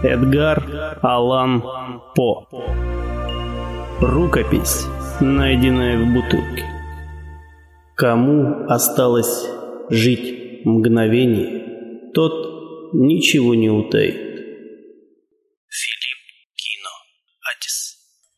Эдгар Аллан По. Рукопись, найденная в бутылке. Кому осталось жить мгновение, тот ничего не утаит. Филипп Кино Атис.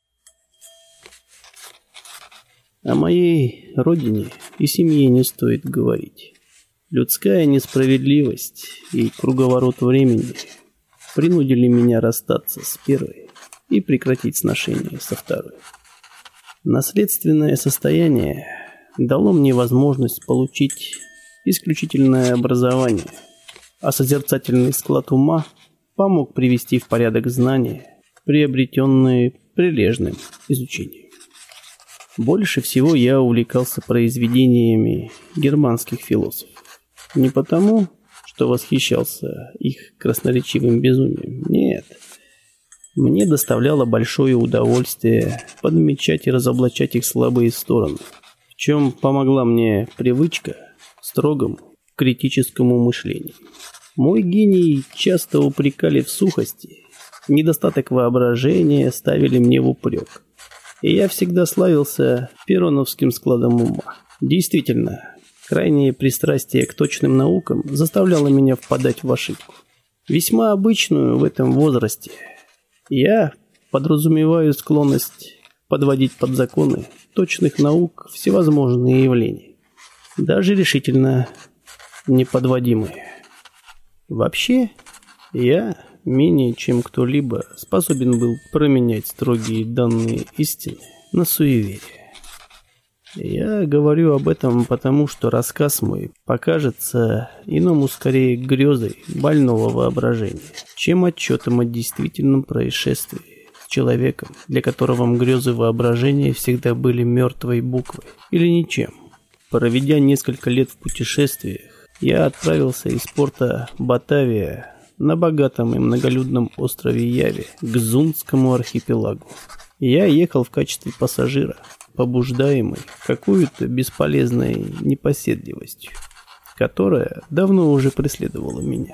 О моей родине и семье не стоит говорить. Людская несправедливость и круговорот времени принудили меня расстаться с первой и прекратить сношение со второй. Наследственное состояние дало мне возможность получить исключительное образование, а созерцательный склад ума помог привести в порядок знания, приобретенные прилежным изучением. Больше всего я увлекался произведениями германских философов. Не потому, что восхищался их красноречивым безумием. Нет. Мне доставляло большое удовольствие подмечать и разоблачать их слабые стороны, в чем помогла мне привычка к строгому критическому мышлению. Мой гений часто упрекали в сухости, недостаток воображения ставили мне в упрек. И я всегда славился пероновским складом ума. Действительно, крайнее пристрастие к точным наукам заставляло меня впадать в ошибку, весьма обычную в этом возрасте. Я подразумеваю склонность подводить под законы точных наук всевозможные явления, даже решительно неподводимые. Вообще, я менее чем кто-либо способен был променять строгие данные истины на суеверие. Я говорю об этом потому, что рассказ мой покажется иному скорее грезой больного воображения, чем отчетом о действительном происшествии с человеком, для которого грезы воображения всегда были мертвой буквой или ничем. Проведя несколько лет в путешествиях, я отправился из порта Батавия на богатом и многолюдном острове Яве к Зундскому архипелагу. Я ехал в качестве пассажира, побуждаемый какой-то бесполезной непоседливостью, которая давно уже преследовала меня.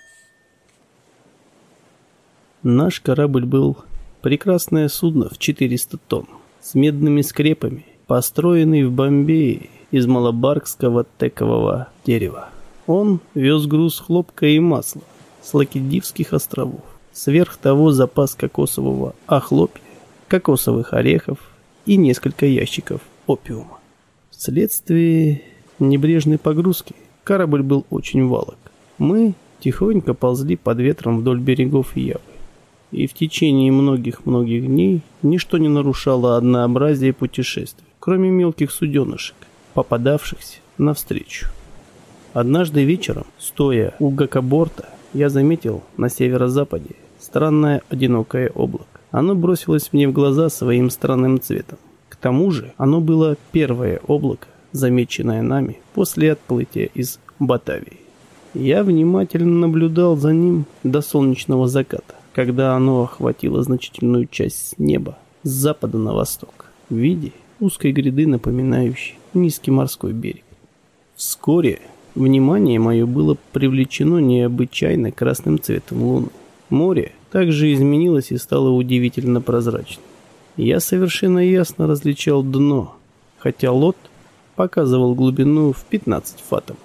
Наш корабль был прекрасное судно в 400 тонн, с медными скрепами, построенный в Бомбее из малабарского текового дерева. Он вез груз хлопка и масла с Лакедивских островов, сверх того запас кокосового охлопья, кокосовых орехов и несколько ящиков опиума. Вследствие небрежной погрузки корабль был очень валок. Мы тихонько ползли под ветром вдоль берегов Явы, и в течение многих-многих дней ничто не нарушало однообразие путешествий, кроме мелких суденышек, попадавшихся навстречу. Однажды вечером, стоя у гакоборта, я заметил на северо-западе странное одинокое облако. Оно бросилось мне в глаза своим странным цветом. К тому же оно было первое облако, замеченное нами после отплытия из Батавии. Я внимательно наблюдал за ним до солнечного заката, когда оно охватило значительную часть неба с запада на восток в виде узкой гряды, напоминающей низкий морской берег. Вскоре внимание мое было привлечено необычайно красным цветом луны. Море также изменилось и стало удивительно прозрачным. Я совершенно ясно различал дно, хотя лот показывал глубину в 15 фатомов.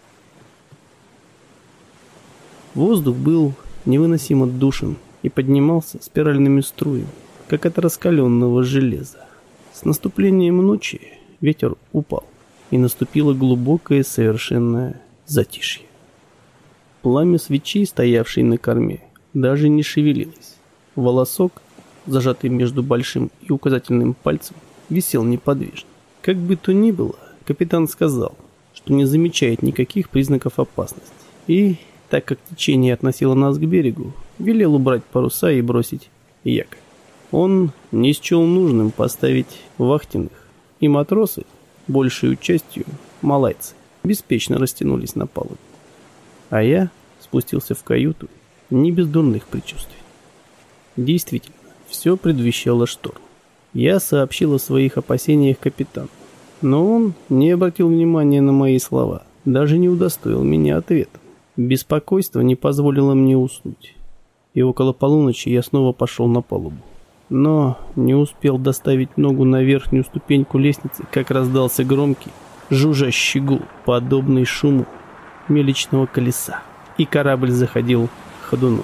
Воздух был невыносимо душен и поднимался спиральными струями, как от раскаленного железа. С наступлением ночи ветер упал, и наступило глубокое совершенное затишье. Пламя свечи, стоявшей на корме, даже не шевелилось. Волосок, зажатый между большим и указательным пальцем, висел неподвижно. Как бы то ни было, капитан сказал, что не замечает никаких признаков опасности. И, так как течение относило нас к берегу, велел убрать паруса и бросить якорь. Он не счел нужным поставить вахтенных, и матросы, большей частью малайцы, беспечно растянулись на палубе. А я спустился в каюту не без дурных предчувствий. Действительно, все предвещало шторм. Я сообщил о своих опасениях капитану, но он не обратил внимания на мои слова, даже не удостоил меня ответом. Беспокойство не позволило мне уснуть. и около полуночи я снова пошел на палубу. Но не успел доставить ногу на верхнюю ступеньку лестницы, как раздался громкий, жужжащий гул, подобный шуму мельничного колеса, и корабль заходил ходуном.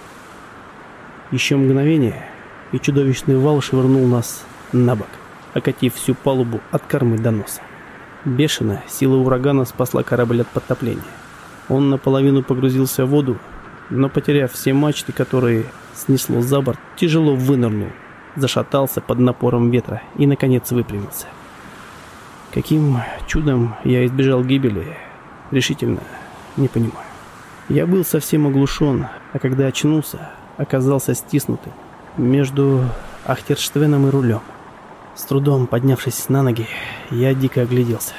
Еще мгновение, и чудовищный вал швырнул нас на бок, окатив всю палубу от кормы до носа. Бешеная сила урагана спасла корабль от потопления. Он наполовину погрузился в воду, но, потеряв все мачты, которые снесло за борт, тяжело вынырнул, зашатался под напором ветра и, наконец, выпрямился. Каким чудом я избежал гибели, решительно не понимаю. Я был совсем оглушен, а когда очнулся, оказался стиснутым между Ахтерштвеном и рулем. С трудом поднявшись на ноги, я дико огляделся.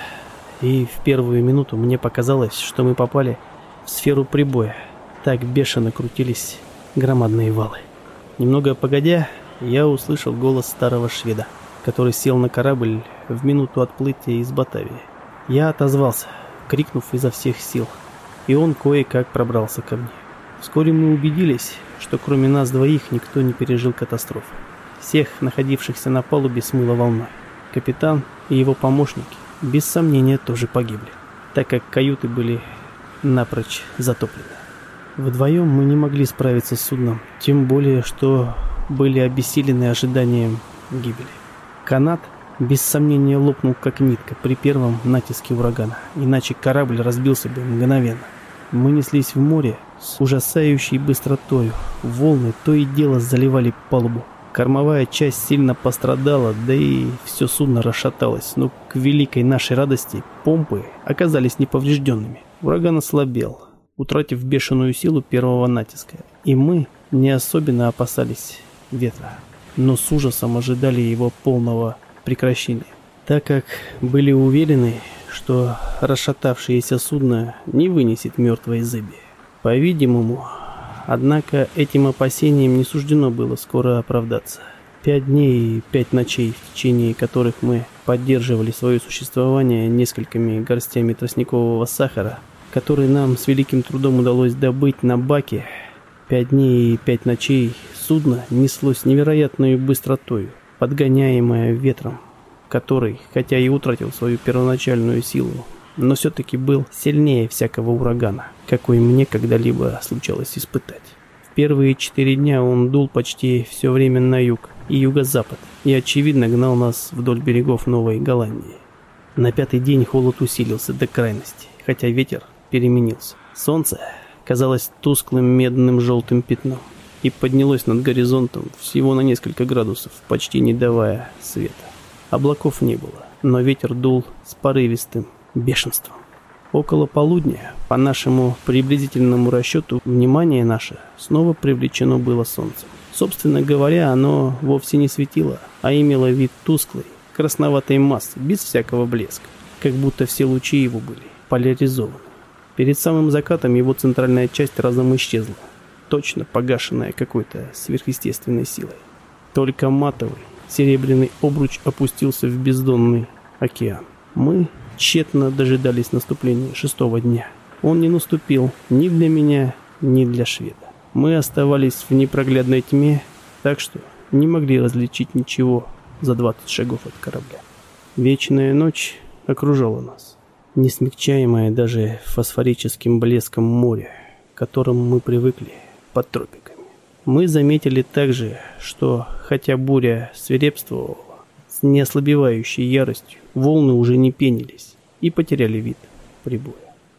И в первую минуту мне показалось, что мы попали в сферу прибоя. Так бешено крутились громадные валы. Немного погодя, я услышал голос старого шведа, который сел на корабль в минуту отплытия из Батавии. Я отозвался, крикнув изо всех сил, и он кое-как пробрался ко мне. Вскоре мы убедились, что кроме нас двоих никто не пережил катастрофы. Всех находившихся на палубе смыло волной. Капитан и его помощники, без сомнения, тоже погибли, так как каюты были напрочь затоплены. Вдвоем мы не могли справиться с судном, тем более, что были обессилены ожиданием гибели. Канат, без сомнения, лопнул как нитка при первом натиске урагана, иначе корабль разбился бы мгновенно. Мы неслись в море с ужасающей быстротой. Волны то и дело заливали палубу. Кормовая часть сильно пострадала, да и все судно расшаталось, но к великой нашей радости помпы оказались неповрежденными. Ураган ослабел, утратив бешеную силу первого натиска, и мы не особенно опасались ветра, но с ужасом ожидали его полного прекращения, так как были уверены, что расшатавшееся судно не вынесет мертвой зыби. По-видимому, однако этим опасениям не суждено было скоро оправдаться. 5 дней и 5 ночей, в течение которых мы поддерживали свое существование несколькими горстями тростникового сахара, который нам с великим трудом удалось добыть на баке, 5 дней и 5 ночей судно неслось с невероятной быстротой, подгоняемое ветром, который, хотя и утратил свою первоначальную силу, но все-таки был сильнее всякого урагана, какой мне когда-либо случалось испытать. В первые 4 дня он дул почти все время на юг и юго-запад, и, очевидно, гнал нас вдоль берегов Новой Голландии. На 5-й день холод усилился до крайности, хотя ветер переменился. Солнце казалось тусклым медным желтым пятном и поднялось над горизонтом всего на несколько градусов, почти не давая света. Облаков не было, но ветер дул с порывистым бешенством. Около полудня, по нашему приблизительному расчету, внимание наше снова привлечено было солнцем. Собственно говоря, оно вовсе не светило, а имело вид тусклой, красноватой массы, без всякого блеска, как будто все лучи его были поляризованы. Перед самым закатом его центральная часть разом исчезла, точно погашенная какой-то сверхъестественной силой. Только матовый, серебряный обруч опустился в бездонный океан. Мы тщетно дожидались наступления 6-го дня. Он не наступил ни для меня, ни для шведа. Мы оставались в непроглядной тьме, так что не могли различить ничего за 20 шагов от корабля. Вечная ночь окружала нас, не смягчаемая даже фосфорическим блеском моря, к которому мы привыкли под тропиками. Мы заметили также, что, хотя буря свирепствовала с неослабевающей яростью, волны уже не пенились и потеряли вид прибоя.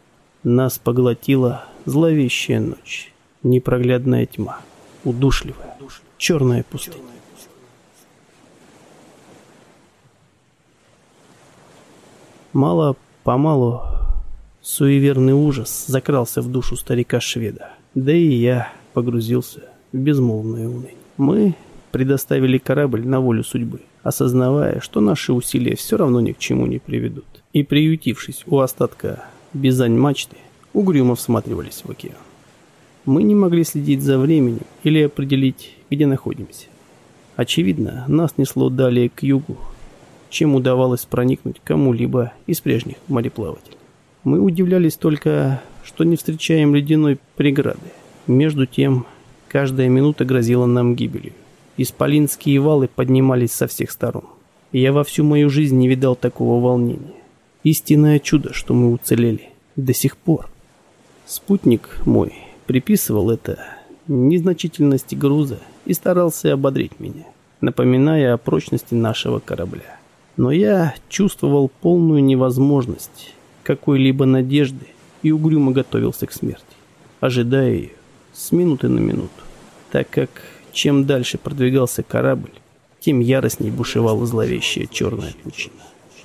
Нас поглотила зловещая ночь, непроглядная тьма, удушливая, черная пустыня. Мало-помалу суеверный ужас закрался в душу старика-шведа, да и я погрузился в безмолвное уныние. Мы предоставили корабль на волю судьбы, осознавая, что наши усилия все равно ни к чему не приведут, и, приютившись у остатка бизань-мачты, угрюмо всматривались в океан. Мы не могли следить за временем или определить, где находимся. Очевидно, нас несло далее к югу, чем удавалось проникнуть кому-либо из прежних мореплавателей. Мы удивлялись только, что не встречаем ледяной преграды. Между тем, Каждая минута грозила нам гибелью. Исполинские валы поднимались со всех сторон. И я во всю мою жизнь не видал такого волнения. Истинное чудо, что мы уцелели. До сих пор. Спутник мой приписывал это незначительности груза и старался ободрить меня, напоминая о прочности нашего корабля. Но я чувствовал полную невозможность какой-либо надежды и угрюмо готовился к смерти, ожидая ее с минуты на минуту, так как чем дальше продвигался корабль, тем яростней бушевала зловещая черная пучина.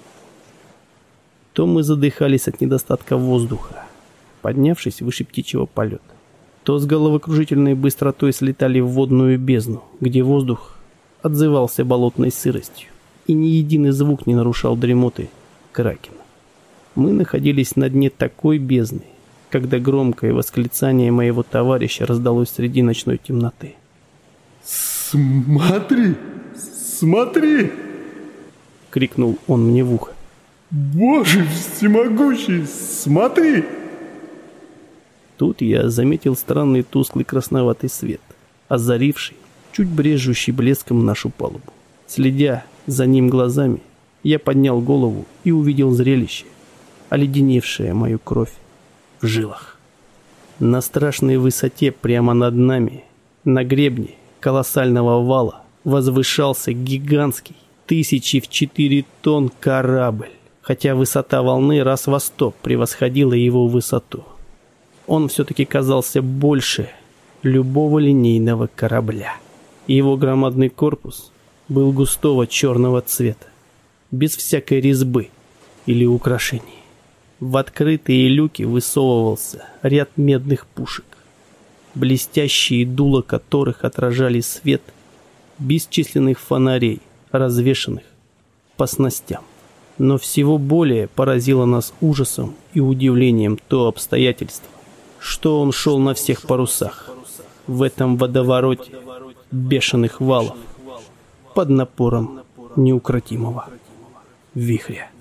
То мы задыхались от недостатка воздуха, поднявшись выше птичьего полета, то с головокружительной быстротой слетали в водную бездну, где воздух отзывался болотной сыростью, и ни единый звук не нарушал дремоты кракена. Мы находились на дне такой бездны, когда громкое восклицание моего товарища раздалось среди ночной темноты. «Смотри! Смотри!» — крикнул он мне в ухо. «Боже всемогущий! Смотри!» Тут я заметил странный тусклый красноватый свет, озаривший, чуть брежущий блеском нашу палубу. Следя за ним глазами, я поднял голову и увидел зрелище, оледеневшее мою кровь в жилах. На страшной высоте прямо над нами, на гребне колоссального вала, возвышался гигантский, 1004 тонн корабль, хотя высота волны раз во 100 превосходила его высоту. Он все-таки казался больше любого линейного корабля. Его громадный корпус был густого черного цвета, без всякой резьбы или украшений. В открытые люки высовывался ряд медных пушек, блестящие дула которых отражали свет бесчисленных фонарей, развешанных по снастям. Но всего более поразило нас ужасом и удивлением то обстоятельство, что он шел на всех парусах, в этом водовороте бешеных валов, под напором неукротимого вихря.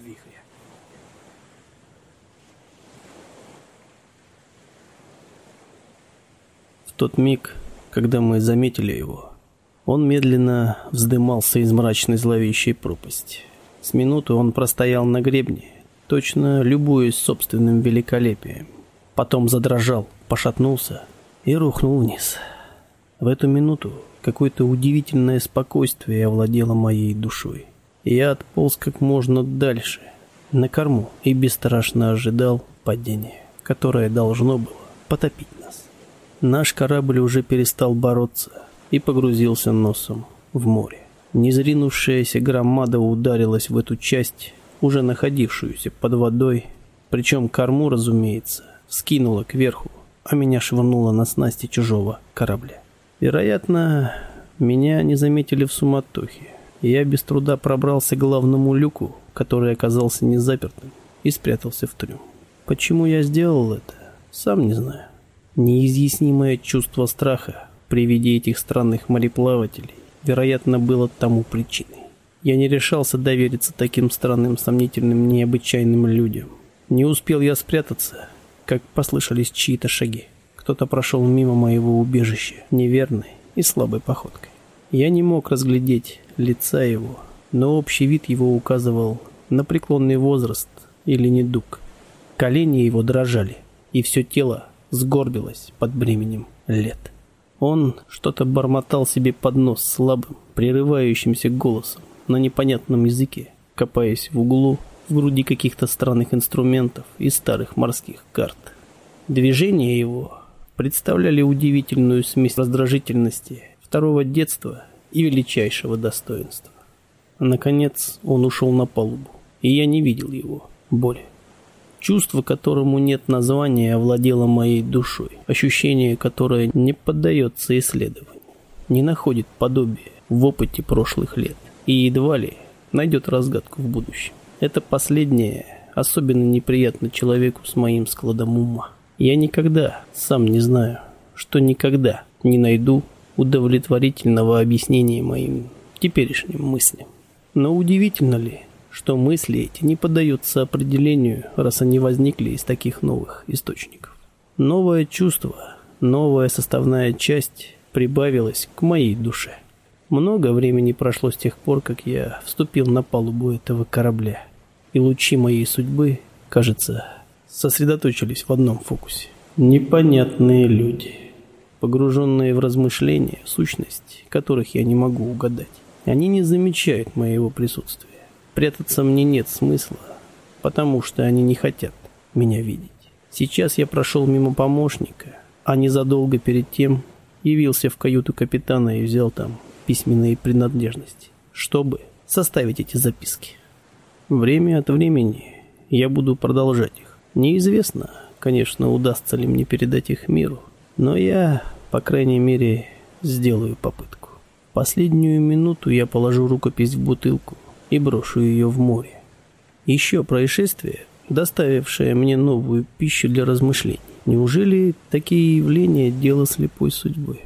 В тот миг, когда мы заметили его, он медленно вздымался из мрачной зловещей пропасти. С минуту он простоял на гребне, точно любуясь собственным великолепием. Потом задрожал, пошатнулся и рухнул вниз. В эту минуту какое-то удивительное спокойствие овладело моей душой. Я отполз как можно дальше, на корму, и бесстрашно ожидал падения, которое должно было потопить нас. Наш корабль уже перестал бороться и погрузился носом в море. Незринувшаяся громада ударилась в эту часть, уже находившуюся под водой, причем корму, разумеется, скинула кверху, а меня швырнуло на снасти чужого корабля. Вероятно, меня не заметили в суматохе. Я без труда пробрался к главному люку, который оказался незапертым, и спрятался в трюм. Почему я сделал это, сам не знаю. Неизъяснимое чувство страха при виде этих странных мореплавателей, вероятно, было тому причиной. Я не решался довериться таким странным, сомнительным, необычайным людям. Не успел я спрятаться, как послышались чьи-то шаги. Кто-то прошел мимо моего убежища неверной и слабой походкой. Я не мог разглядеть лица его, но общий вид его указывал на преклонный возраст или недуг. Колени его дрожали, и все тело сгорбилось под бременем лет. Он что-то бормотал себе под нос слабым, прерывающимся голосом на непонятном языке, копаясь в углу в груди каких-то странных инструментов и старых морских карт. Движения его представляли удивительную смесь раздражительности, второго детства и величайшего достоинства. Наконец он ушел на палубу, и я не видел его более. Чувство, которому нет названия, овладело моей душой. Ощущение, которое не поддается исследованию, не находит подобия в опыте прошлых лет и едва ли найдет разгадку в будущем. Это последнее особенно неприятно человеку с моим складом ума. Я никогда, сам не знаю, что никогда не найду удовлетворительного объяснения моим теперешним мыслям. Но удивительно ли, что мысли эти не поддаются определению, раз они возникли из таких новых источников? Новое чувство, новая составная часть прибавилось к моей душе. Много времени прошло с тех пор, как я вступил на палубу этого корабля, и лучи моей судьбы, кажется, сосредоточились в одном фокусе. Непонятные люди, погруженные в размышления, сущность которых я не могу угадать. Они не замечают моего присутствия. Прятаться мне нет смысла, потому что они не хотят меня видеть. Сейчас я прошел мимо помощника, а незадолго перед тем явился в каюту капитана и взял там письменные принадлежности, чтобы составить эти записки. Время от времени я буду продолжать их. Неизвестно, конечно, удастся ли мне передать их миру, но я, по крайней мере, сделаю попытку. Последнюю минуту я положу рукопись в бутылку и брошу ее в море. Еще происшествие, доставившее мне новую пищу для размышлений. Неужели такие явления – дело слепой судьбы?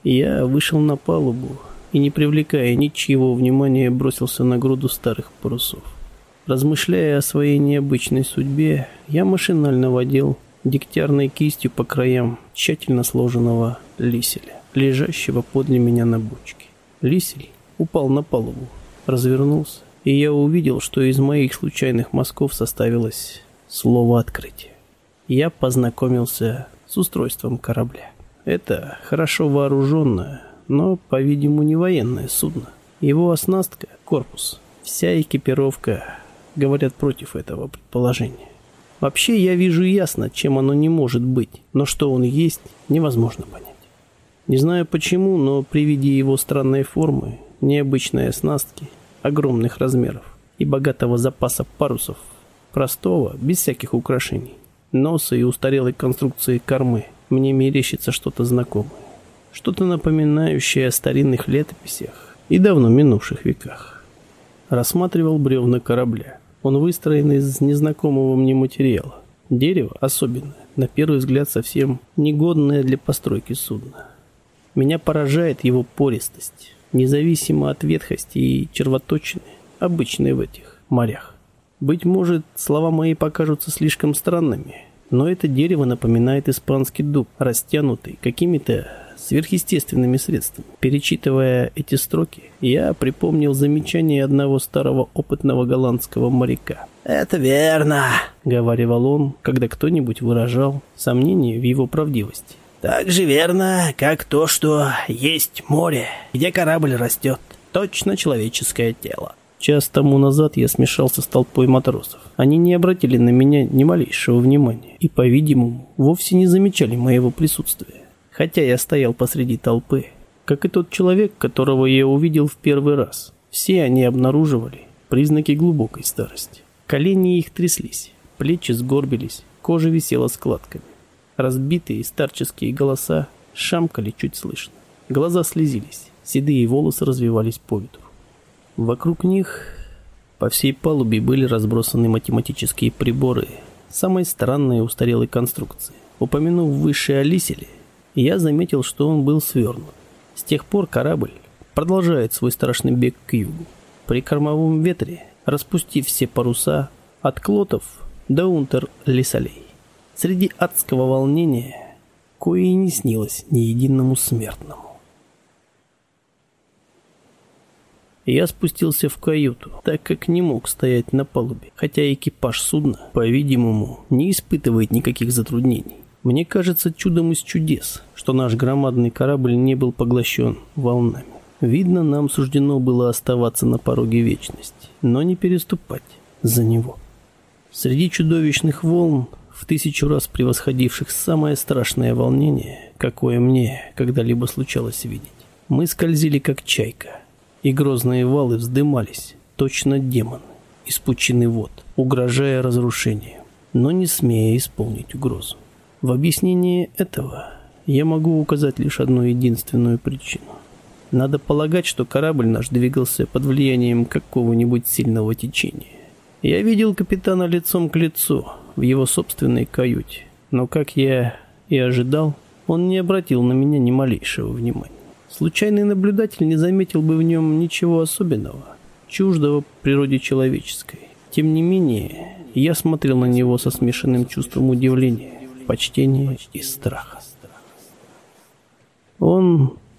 Я вышел на палубу и, не привлекая ничьего внимания, бросился на груду старых парусов. Размышляя о своей необычной судьбе, я машинально водил дегтярной кистью по краям тщательно сложенного лиселя, лежащего подле меня на бочке. Лисель упал на палубу, развернулся, и я увидел, что из моих случайных мазков составилось слово «открытие». Я познакомился с устройством корабля. Это хорошо вооруженное, но, по-видимому, не военное судно. Его оснастка, корпус, вся экипировка говорят против этого предположения. Вообще, я вижу ясно, чем оно не может быть, но что он есть, невозможно понять. Не знаю почему, но при виде его странной формы, необычной оснастки, огромных размеров и богатого запаса парусов, простого, без всяких украшений, носа и устарелой конструкции кормы, мне мерещится что-то знакомое, что-то напоминающее о старинных летописях и давно минувших веках. Рассматривал бревна корабля. Он выстроен из незнакомого мне материала. Дерево особенное, на первый взгляд совсем негодное для постройки судна. Меня поражает его пористость, независимо от ветхости и червоточины, обычной в этих морях. Быть может, слова мои покажутся слишком странными, но это дерево напоминает испанский дуб, растянутый какими-то сверхъестественными средствами. Перечитывая эти строки, я припомнил замечание одного старого опытного голландского моряка. «Это верно», — говаривал он, когда кто-нибудь выражал сомнение в его правдивости. «Так же верно, как то, что есть море, где корабль растет. Точно человеческое тело». Час тому назад я смешался с толпой матросов. Они не обратили на меня ни малейшего внимания и, по-видимому, вовсе не замечали моего присутствия. Хотя я стоял посреди толпы, как и тот человек, которого я увидел в первый раз. Все они обнаруживали признаки глубокой старости. Колени их тряслись, плечи сгорбились, кожа висела складками. Разбитые старческие голоса шамкали чуть слышно. Глаза слезились, седые волосы развивались по ветру. Вокруг них по всей палубе были разбросаны математические приборы самой странной и устарелой конструкции. Упомянув выше о лиселе, я заметил, что он был свернут. С тех пор корабль продолжает свой страшный бег к югу. При кормовом ветре, распустив все паруса от Клотов до Унтер-Лиссалей. Среди адского волнения, кое и не снилось ни единому смертному. Я спустился в каюту, так как не мог стоять на палубе, хотя экипаж судна, по-видимому, не испытывает никаких затруднений. Мне кажется чудом из чудес, что наш громадный корабль не был поглощен волнами. Видно, нам суждено было оставаться на пороге вечности, но не переступать за него. Среди чудовищных волн, в 1000 раз превосходивших самое страшное волнение, какое мне когда-либо случалось видеть, мы скользили как чайка, и грозные валы вздымались, точно демоны, из пучины вод, угрожая разрушением, но не смея исполнить угрозу. В объяснении этого я могу указать лишь одну единственную причину. Надо полагать, что корабль наш двигался под влиянием какого-нибудь сильного течения. Я видел капитана лицом к лицу в его собственной каюте, но, как я и ожидал, он не обратил на меня ни малейшего внимания. Случайный наблюдатель не заметил бы в нем ничего особенного, чуждого природе человеческой. Тем не менее, я смотрел на него со смешанным чувством удивления, почтения и страха. Он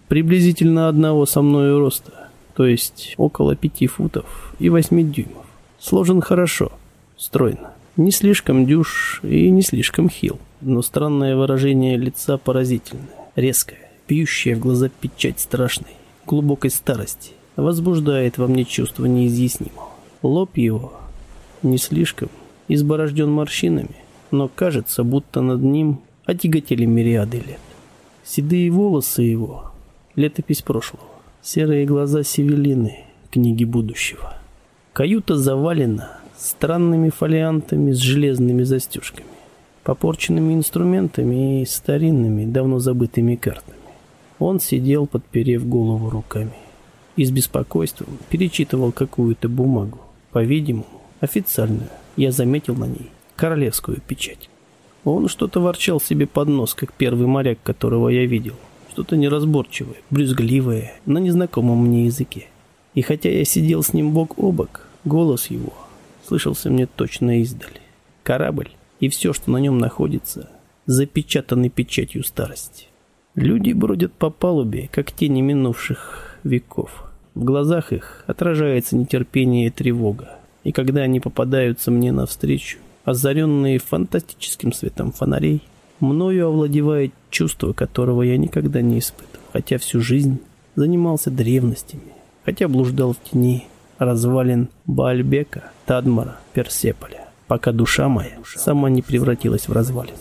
приблизительно одного со мною роста, то есть около 5 футов и 8 дюймов. Сложен хорошо, стройно, не слишком дюж и не слишком хил, но странное выражение лица поразительное, резкое, бьющее в глаза печать страшной, глубокой старости, возбуждает во мне чувство неизъяснимого. Лоб его не слишком изборожден морщинами, но кажется, будто над ним отяготели мириады лет. Седые волосы его — летопись прошлого, серые глаза Севелины — книги будущего. Каюта завалена странными фолиантами с железными застежками, попорченными инструментами и старинными, давно забытыми картами. Он сидел, подперев голову руками, и с беспокойством перечитывал какую-то бумагу, по-видимому, официальную. Я заметил на ней королевскую печать. Он что-то ворчал себе под нос, как первый моряк, которого я видел. Что-то неразборчивое, брюзгливое, на незнакомом мне языке. И хотя я сидел с ним бок о бок, голос его слышался мне точно издали. Корабль и все, что на нем находится, запечатаны печатью старости. Люди бродят по палубе, как тени минувших веков. В глазах их отражается нетерпение и тревога. И когда они попадаются мне навстречу, озаренные фантастическим светом фонарей, мною овладевает чувство, которого я никогда не испытывал, хотя всю жизнь занимался древностями, хотя блуждал в тени развалин Баальбека, Тадмора, Персеполя, пока душа моя сама не превратилась в развалин.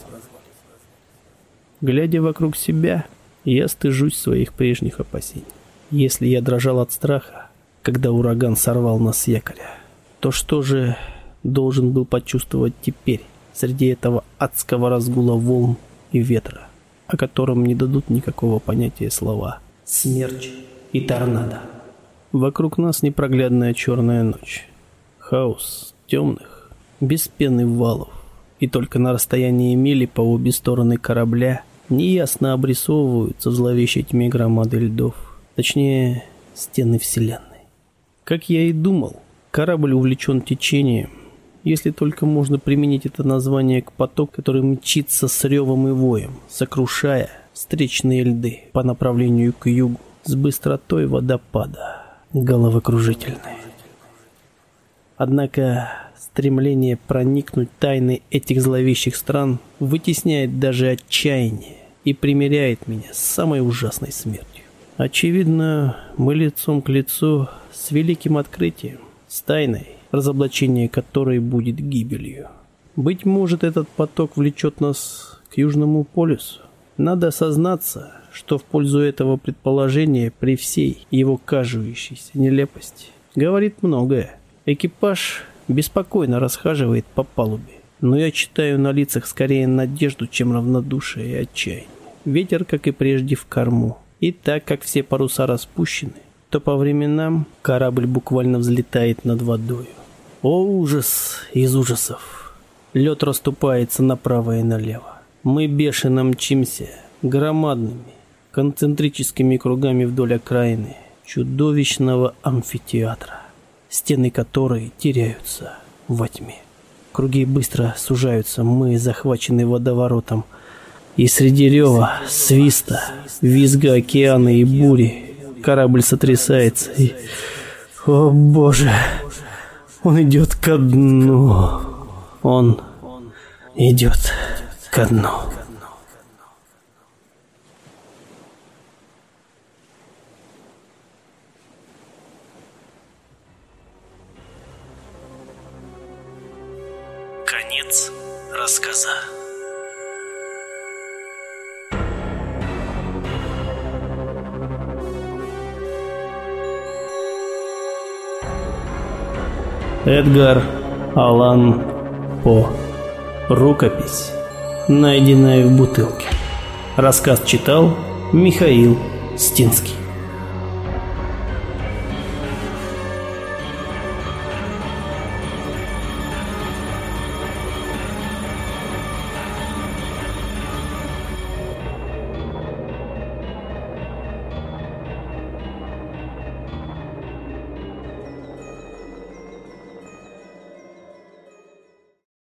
Глядя вокруг себя, я стыжусь своих прежних опасений. Если я дрожал от страха, когда ураган сорвал нас с якоря, то что же должен был почувствовать теперь среди этого адского разгула волн и ветра, о котором не дадут никакого понятия слова «смерч» и «торнадо». Вокруг нас непроглядная черная ночь, хаос темных, без пены валов, и только на расстоянии мили по обе стороны корабля неясно обрисовываются в зловещей тьме громады льдов, точнее, стены вселенной. Как я и думал, корабль увлечен течением, если только можно применить это название к потоку, который мчится с ревом и воем, сокрушая встречные льды по направлению к югу с быстротой водопада, головокружительной. Однако стремление проникнуть в тайны этих зловещих стран вытесняет даже отчаяние и примиряет меня с самой ужасной смертью. Очевидно, мы лицом к лицу с великим открытием, с тайной, разоблачение которой будет гибелью. Быть может, этот поток влечет нас к Южному полюсу. Надо осознаться, что в пользу этого предположения при всей его кажущейся нелепости говорит многое. Экипаж беспокойно расхаживает по палубе, но я читаю на лицах скорее надежду, чем равнодушие и отчаяние. Ветер, как и прежде, в корму. И так как все паруса распущены, то по временам корабль буквально взлетает над водою. О, ужас из ужасов! Лед расступается направо и налево. Мы бешено мчимся громадными концентрическими кругами вдоль окраины чудовищного амфитеатра, стены которой теряются во тьме. Круги быстро сужаются, мы захвачены водоворотом, и среди рева, свиста, визга океана и бури корабль сотрясается и... О, Боже! Он идет ко дну. Он идет ко дну. Конец рассказа. Эдгар Аллан По. Рукопись, найденная в бутылке. Рассказ читал Михаил Стинский.